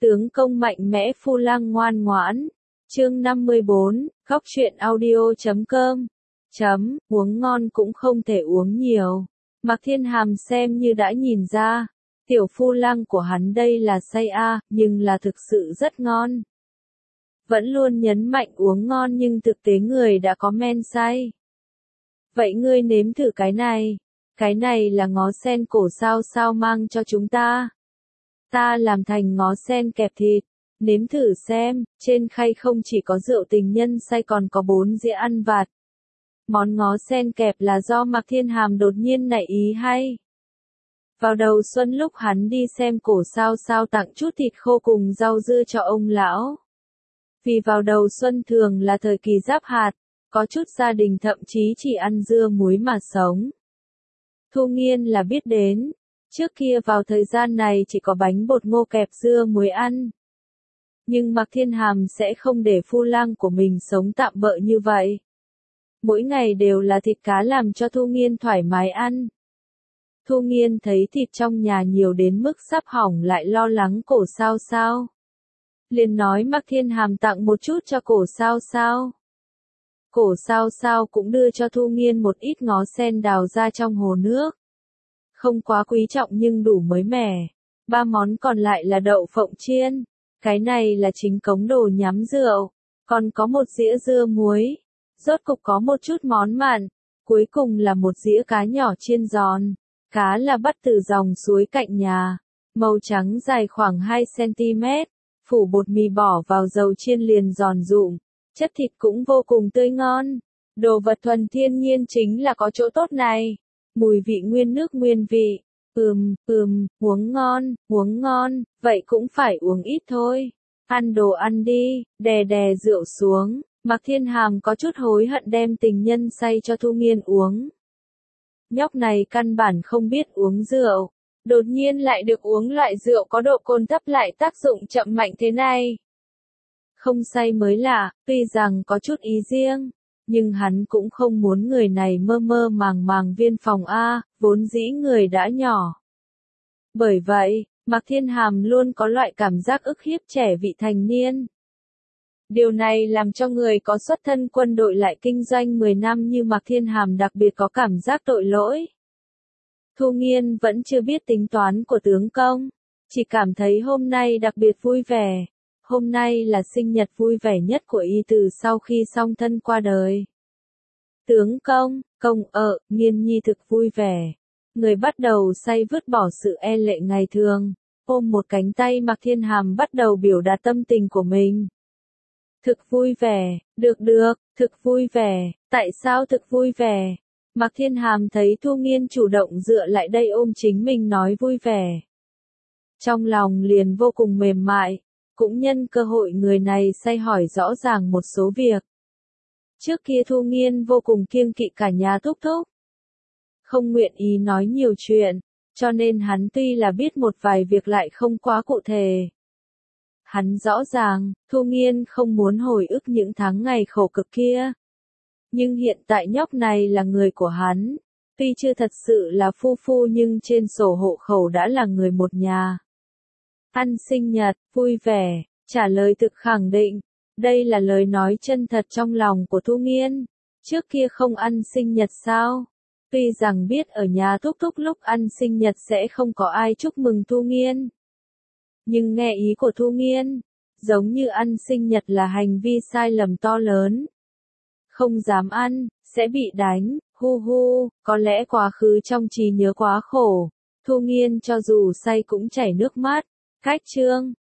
Tướng công mạnh mẽ phu lang ngoan ngoãn. Chương 54, Góc truyện audio.com. Uống ngon cũng không thể uống nhiều. Mạc Thiên Hàm xem như đã nhìn ra, tiểu phu lang của hắn đây là say nhưng là thực sự rất ngon. Vẫn luôn nhấn mạnh uống ngon nhưng thực tế người đã có men say. Vậy ngươi nếm thử cái này là ngó sen cổ sao mang cho chúng ta. Ta làm thành ngó sen kẹp thịt, nếm thử xem, trên khay không chỉ có rượu tình nhân say còn có 4 dĩa ăn vặt. Món ngó sen kẹp là do Mạc Thiên Hàm đột nhiên nảy ý hay. Vào đầu xuân lúc hắn đi xem cổ sao tặng chút thịt khô cùng rau dưa cho ông lão. Vì vào đầu xuân thường là thời kỳ giáp hạt, có chút gia đình thậm chí chỉ ăn dưa muối mà sống. Thu Nghiên là biết đến, trước kia vào thời gian này chỉ có bánh bột ngô kẹp dưa muối ăn. Nhưng Mạc Thiên Hàm sẽ không để phu lang của mình sống tạm bợ như vậy. Mỗi ngày đều là thịt cá làm cho Thu Nghiên thoải mái ăn. Thu Nghiên thấy thịt trong nhà nhiều đến mức sắp hỏng lại lo lắng cổ sao. Liền nói Mạc Thiên Hàm tặng một chút cho cổ sao. Cổ sao cũng đưa cho Thu Nghiên một ít ngó sen đào ra trong hồ nước. Không quá quý trọng nhưng đủ mới mẻ. 3 món còn lại là đậu phộng chiên. Cái này là chính cống đồ nhắm rượu. Còn có một dĩa dưa muối. Rốt cục có một chút món mặn. Cuối cùng là một dĩa cá nhỏ chiên giòn. Cá là bắt từ dòng suối cạnh nhà. Màu trắng dài khoảng 2 cm. Phủ bột mì bỏ vào dầu chiên liền giòn rụm. Chất thịt cũng vô cùng tươi ngon. Đồ vật thuần thiên nhiên chính là có chỗ tốt này. Mùi vị nguyên nước nguyên vị. Uống ngon, vậy cũng phải uống ít thôi. Ăn đồ ăn đi, đè rượu xuống. Mạc Thiên Hàm có chút hối hận đem tình nhân say cho Thu Nghiên uống. Nhóc này căn bản không biết uống rượu. Đột nhiên lại được uống loại rượu có độ cồn thấp lại tác dụng chậm mạnh thế này. Không say mới lạ, tuy rằng có chút ý riêng, nhưng hắn cũng không muốn người này mơ màng viên phòng vốn dĩ người đã nhỏ. Bởi vậy, Mạc Thiên Hàm luôn có loại cảm giác ức hiếp trẻ vị thành niên. Điều này làm cho người có xuất thân quân đội lại kinh doanh 10 năm như Mạc Thiên Hàm đặc biệt có cảm giác tội lỗi. Thu Nghiên vẫn chưa biết tính toán của tướng công, chỉ cảm thấy hôm nay đặc biệt vui vẻ. Hôm nay là sinh nhật vui vẻ nhất của y từ sau khi song thân qua đời. Tướng công, Nghiên nhi thực vui vẻ. Người bắt đầu say vứt bỏ sự e lệ ngày thường, ôm một cánh tay Mạc Thiên Hàm bắt đầu biểu đạt tâm tình của mình. Thực vui vẻ, được, thực vui vẻ, tại sao thực vui vẻ? Mạc Thiên Hàm thấy Thu Nghiên chủ động dựa lại đây ôm chính mình nói vui vẻ. Trong lòng liền vô cùng mềm mại, cũng nhân cơ hội người này say hỏi rõ ràng một số việc. Trước kia Thu Nghiên vô cùng kiêng kỵ cả nhà thúc, không nguyện ý nói nhiều chuyện, cho nên hắn tuy là biết một vài việc lại không quá cụ thể. Hắn rõ ràng, Thu Nghiên không muốn hồi ức những tháng ngày khổ cực kia. Nhưng hiện tại nhóc này là người của hắn, tuy chưa thật sự là phu nhưng trên sổ hộ khẩu đã là người một nhà. Ăn sinh nhật, vui vẻ, trả lời thực khẳng định. Đây là lời nói chân thật trong lòng của Thu Nghiên. Trước kia không ăn sinh nhật sao? Tuy rằng biết ở nhà thúc lúc ăn sinh nhật sẽ không có ai chúc mừng Thu Nghiên. Nhưng nghe ý của Thu Nghiên, giống như ăn sinh nhật là hành vi sai lầm to lớn. Không dám ăn, sẽ bị đánh, có lẽ quá khứ trong trí nhớ quá khổ. Thu Nghiên cho dù say cũng chảy nước mắt. Cách chương,